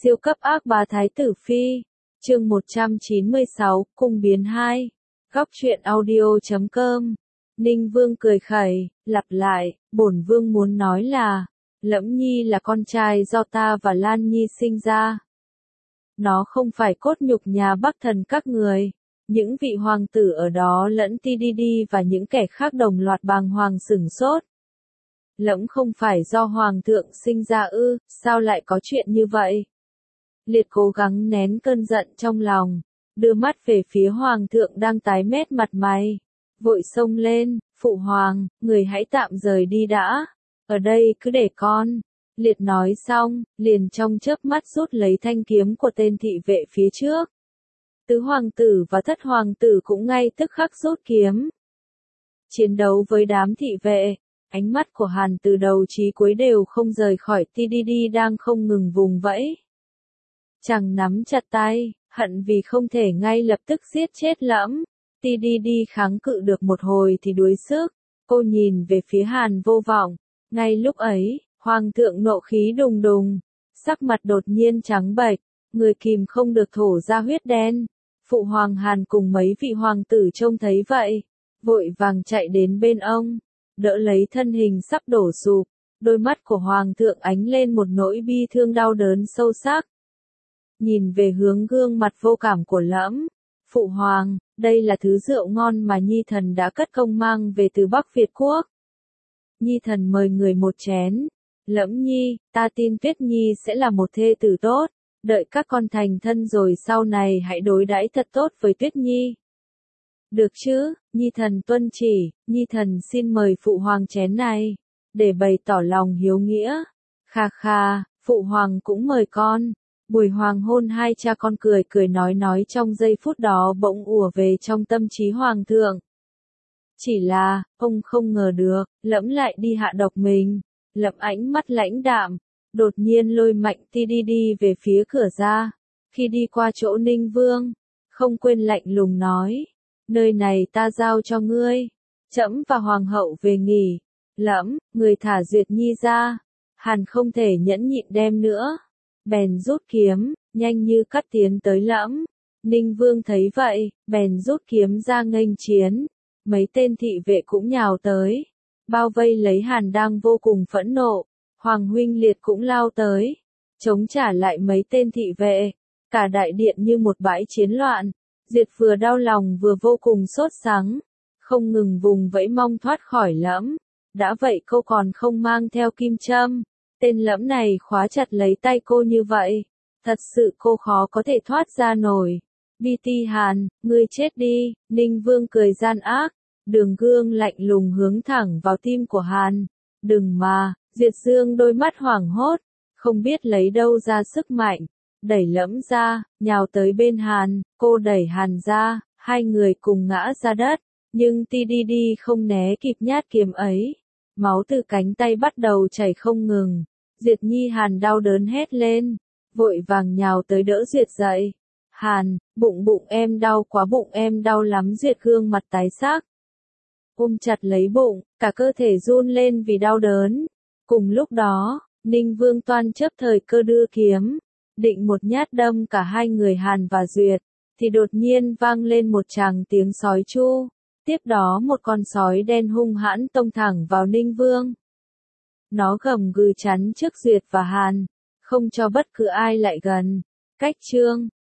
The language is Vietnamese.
Siêu cấp ác bá Thái tử Phi, chương 196, cung biến 2, góc truyện audio.com. Ninh Vương cười khẩy, lặp lại, bổn vương muốn nói là, Lẫm Nhi là con trai do ta và Lan Nhi sinh ra. Nó không phải cốt nhục nhà Bắc thần các người. Những vị hoàng tử ở đó lẫn TDD và những kẻ khác đồng loạt bàng hoàng sửng sốt. Lẫm không phải do hoàng thượng sinh ra ư, sao lại có chuyện như vậy? Liệt cố gắng nén cơn giận trong lòng, đưa mắt về phía hoàng thượng đang tái mét mặt mày, vội xông lên, phụ hoàng, người hãy tạm rời đi đã, ở đây cứ để con. Liệt nói xong, liền trong chớp mắt rút lấy thanh kiếm của tên thị vệ phía trước. Tứ hoàng tử và thất hoàng tử cũng ngay tức khắc rút kiếm. Chiến đấu với đám thị vệ, ánh mắt của Hàn từ đầu chí cuối đều không rời khỏi TDD đang không ngừng vùng vẫy. Chàng nắm chặt tay, hận vì không thể ngay lập tức giết chết Lẫm. TDD kháng cự được một hồi thì đuối sức, cô nhìn về phía Hàn Vô Vọng. Ngay lúc ấy, hoàng thượng nộ khí đùng đùng, sắc mặt đột nhiên trắng bệch, người kìm không được thổ ra huyết đen. Phụ hoàng Hàn cùng mấy vị hoàng tử trông thấy vậy, vội vàng chạy đến bên ông, đỡ lấy thân hình sắp đổ sụp, đôi mắt của hoàng thượng ánh lên một nỗi bi thương đau đớn sâu sắc. Nhìn về hướng gương mặt vô cảm của Lẫm, phụ hoàng, đây là thứ rượu ngon mà Nhi thần đã cất công mang về từ Bắc Việt Quốc. Nhi thần mời người một chén. Lẫm Nhi, ta tin Tuyết Nhi sẽ là một thê tử tốt, đợi các con thành thân rồi sau này hãy đối đãi thật tốt với Tuyết Nhi. Được chứ, Nhi thần tuân chỉ, Nhi thần xin mời phụ hoàng chén này, để bày tỏ lòng hiếu nghĩa. Kha kha, phụ hoàng cũng mời con. Buổi hoàng hôn hai cha con cười cười nói trong giây phút đó bỗng ùa về trong tâm trí hoàng thượng. Chỉ là, ông không ngờ được, Lẫm lại đi hạ độc mình. Lẫm ánh mắt lãnh đạm, đột nhiên lôi mạnh TDD về phía cửa ra. Khi đi qua chỗ Ninh Vương, không quên lạnh lùng nói, nơi này ta giao cho ngươi. Trẫm và hoàng hậu về nghỉ. Lẫm, người thả Duyệt Nhi ra. Hàn không thể nhẫn nhịn đem nữa, bèn rút kiếm, nhanh như cắt tiến tới Lẫm. Ninh Vương thấy vậy, bèn rút kiếm ra nghênh chiến. Mấy tên thị vệ cũng nhào tới, bao vây lấy Hàn đang vô cùng phẫn nộ. Hoàng huynh Liệt cũng lao tới, chống trả lại mấy tên thị vệ. Cả đại điện như một bãi chiến loạn. Diệt vừa đau lòng vừa vô cùng sốt sắng, không ngừng vùng vẫy mong thoát khỏi Lẫm. Đã vậy cô còn không mang theo kim châm. Tên Lẫm này khóa chặt lấy tay cô như vậy, thật sự cô khó có thể thoát ra nổi. BT Hàn, ngươi chết đi. Ninh Vương cười gian ác, đường gương lạnh lùng hướng thẳng vào tim của Hàn. Đừng mà. Diệt Dương đôi mắt hoảng hốt, không biết lấy đâu ra sức mạnh, đẩy Lẫm ra, nhào tới bên Hàn. Cô đẩy Hàn ra, hai người cùng ngã ra đất, nhưng TDD không né kịp nhát kiếm ấy. Máu từ cánh tay bắt đầu chảy không ngừng. Duyệt Nhi Hàn đau đớn hét lên, vội vàng nhào tới đỡ Duyệt dậy. Hàn, bụng em đau quá, bụng em đau lắm. Duyệt gương mặt tái xác, ôm chặt lấy bụng, cả cơ thể run lên vì đau đớn. Cùng lúc đó, Ninh Vương toan chấp thời cơ đưa kiếm, định một nhát đâm cả hai người Hàn và Duyệt, thì đột nhiên vang lên một tràng tiếng sói chu. Tiếp đó một con sói đen hung hãn tông thẳng vào Ninh Vương. Nó gầm gừ chắn trước Duyệt và Hàn, không cho bất cứ ai lại gần. Cách chương